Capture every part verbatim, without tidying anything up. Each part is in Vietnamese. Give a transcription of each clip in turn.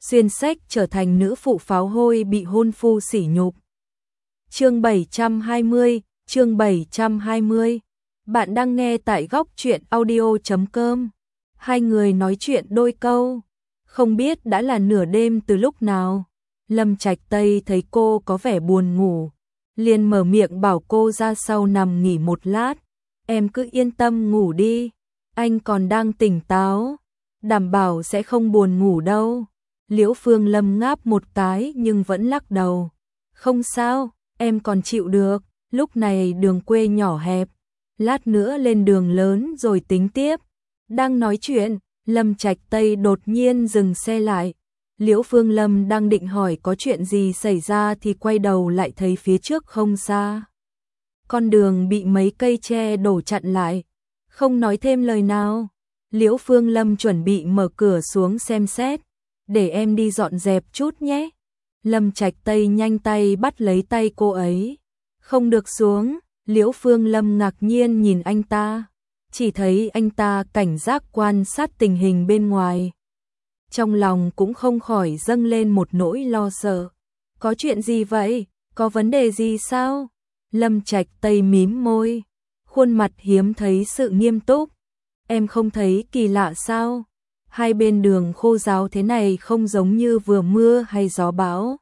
xuyên sách trở thành nữ phụ pháo hôi bị hôn phu sỉ nhục. Chương bảy trăm hai mươi, chương bảy trăm hai mươi. Bạn đang nghe tại góc truyện audio chấm com. Hai người nói chuyện đôi câu, không biết đã là nửa đêm từ lúc nào. Lâm Trạch Tây thấy cô có vẻ buồn ngủ, liền mở miệng bảo cô ra sau nằm nghỉ một lát. Em cứ yên tâm ngủ đi, anh còn đang tỉnh táo, đảm bảo sẽ không buồn ngủ đâu. Liễu Phương Lâm ngáp một cái nhưng vẫn lắc đầu. Không sao, em còn chịu được, lúc này đường quê nhỏ hẹp, lát nữa lên đường lớn rồi tính tiếp. Đang nói chuyện, Lâm Trạch Tây đột nhiên dừng xe lại. Liễu Phương Lâm đang định hỏi có chuyện gì xảy ra thì quay đầu lại thấy phía trước không xa. Con đường bị mấy cây tre đổ chặn lại, không nói thêm lời nào. Liễu Phương Lâm chuẩn bị mở cửa xuống xem xét. Để em đi dọn dẹp chút nhé. Lâm Trạch Tây nhanh tay bắt lấy tay cô ấy. Không được xuống. Liễu Phương Lâm ngạc nhiên nhìn anh ta, chỉ thấy anh ta cảnh giác quan sát tình hình bên ngoài. Trong lòng cũng không khỏi dâng lên một nỗi lo sợ. Có chuyện gì vậy? Có vấn đề gì sao? Lâm Trạch Tây mím môi, khuôn mặt hiếm thấy sự nghiêm túc. Em không thấy kỳ lạ sao? Hai bên đường khô ráo thế này không giống như vừa mưa hay gió bão.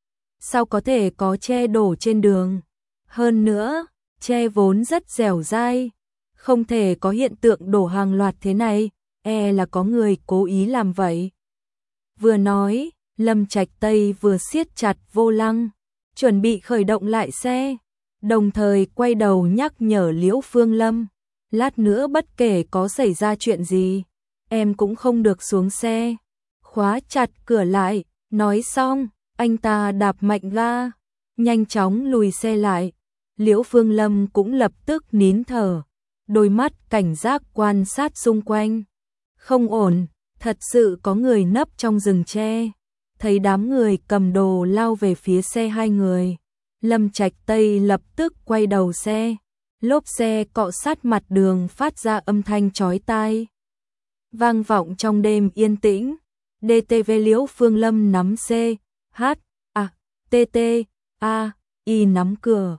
Sao có thể có tre đổ trên đường? Hơn nữa, tre vốn rất dẻo dai, không thể có hiện tượng đổ hàng loạt thế này, e là có người cố ý làm vậy. Vừa nói, Lâm Trạch Tây vừa siết chặt vô lăng, chuẩn bị khởi động lại xe, đồng thời quay đầu nhắc nhở Liễu Phương Lâm, lát nữa bất kể có xảy ra chuyện gì, em cũng không được xuống xe. Khóa chặt cửa lại, nói xong, anh ta đạp mạnh ga, nhanh chóng lùi xe lại. Liễu Phương Lâm cũng lập tức nín thở, đôi mắt cảnh giác quan sát xung quanh. Không ổn, thật sự có người nấp trong rừng tre. Thấy đám người cầm đồ lao về phía xe hai người, Lâm Trạch Tây lập tức quay đầu xe. Lốp xe cọ sát mặt đường phát ra âm thanh chói tai, vang vọng trong đêm yên tĩnh. đê tê vê Liễu Phương Lâm nắm C, H, A, T T, A, I nắm cửa.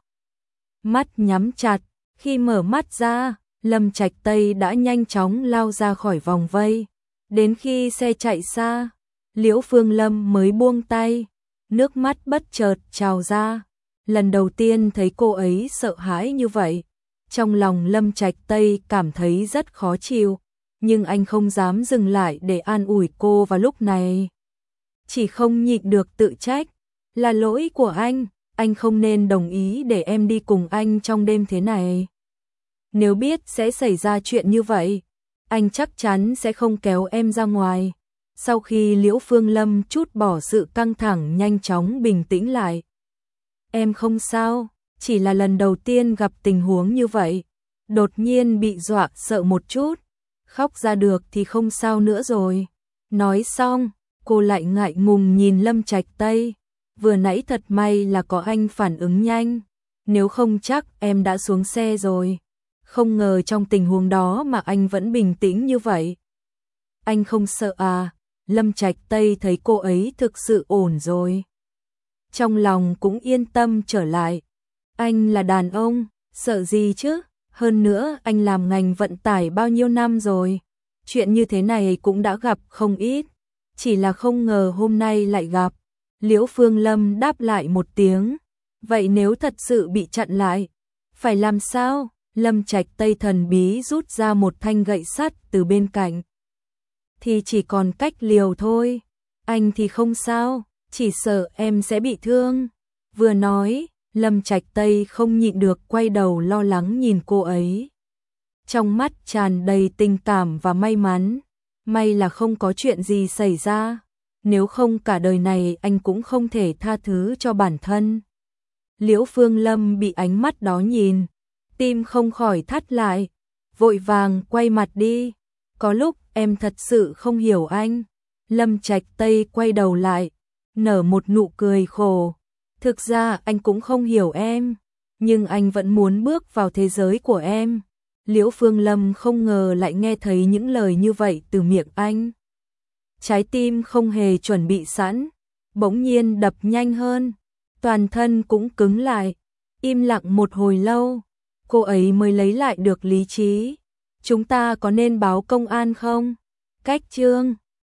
Mắt nhắm chặt, khi mở mắt ra, Lâm Trạch Tây đã nhanh chóng lao ra khỏi vòng vây. Đến khi xe chạy xa, Liễu Phương Lâm mới buông tay, nước mắt bất chợt trào ra. Lần đầu tiên thấy cô ấy sợ hãi như vậy, trong lòng Lâm Trạch Tây cảm thấy rất khó chịu, nhưng anh không dám dừng lại để an ủi cô vào lúc này. Chỉ không nhịn được tự trách, là lỗi của anh, anh không nên đồng ý để em đi cùng anh trong đêm thế này. Nếu biết sẽ xảy ra chuyện như vậy, anh chắc chắn sẽ không kéo em ra ngoài. Sau khi Liễu Phương Lâm trút bỏ sự căng thẳng nhanh chóng bình tĩnh lại. Em không sao, chỉ là lần đầu tiên gặp tình huống như vậy, đột nhiên bị dọa sợ một chút, khóc ra được thì không sao nữa rồi. Nói xong, cô lại ngại ngùng nhìn Lâm Trạch Tây, vừa nãy thật may là có anh phản ứng nhanh, nếu không chắc em đã xuống xe rồi. Không ngờ trong tình huống đó mà anh vẫn bình tĩnh như vậy. Anh không sợ à? Lâm Trạch Tây thấy cô ấy thực sự ổn rồi, trong lòng cũng yên tâm trở lại. Anh là đàn ông, sợ gì chứ? Hơn nữa anh làm ngành vận tải bao nhiêu năm rồi, chuyện như thế này cũng đã gặp không ít, chỉ là không ngờ hôm nay lại gặp. Liễu Phương Lâm đáp lại một tiếng. Vậy nếu thật sự bị chặn lại, phải làm sao? Lâm Trạch Tây thần bí rút ra một thanh gậy sắt từ bên cạnh. Thì chỉ còn cách liều thôi. Anh thì không sao, chỉ sợ em sẽ bị thương. Vừa nói, Lâm Trạch Tây không nhịn được quay đầu lo lắng nhìn cô ấy. Trong mắt tràn đầy tình cảm và may mắn. May là không có chuyện gì xảy ra, nếu không cả đời này anh cũng không thể tha thứ cho bản thân. Liễu Phương Lâm bị ánh mắt đó nhìn, tim không khỏi thắt lại, vội vàng quay mặt đi. Có lúc em thật sự không hiểu anh. Lâm Trạch Tây quay đầu lại, nở một nụ cười khổ. Thực ra anh cũng không hiểu em, nhưng anh vẫn muốn bước vào thế giới của em. Liễu Phương Lâm không ngờ lại nghe thấy những lời như vậy từ miệng anh. trái tim không hề chuẩn bị sẵn, bỗng nhiên đập nhanh hơn, toàn thân cũng cứng lại, im lặng một hồi lâu, cô ấy mới lấy lại được lý trí. Chúng ta có nên báo công an không? Cách chương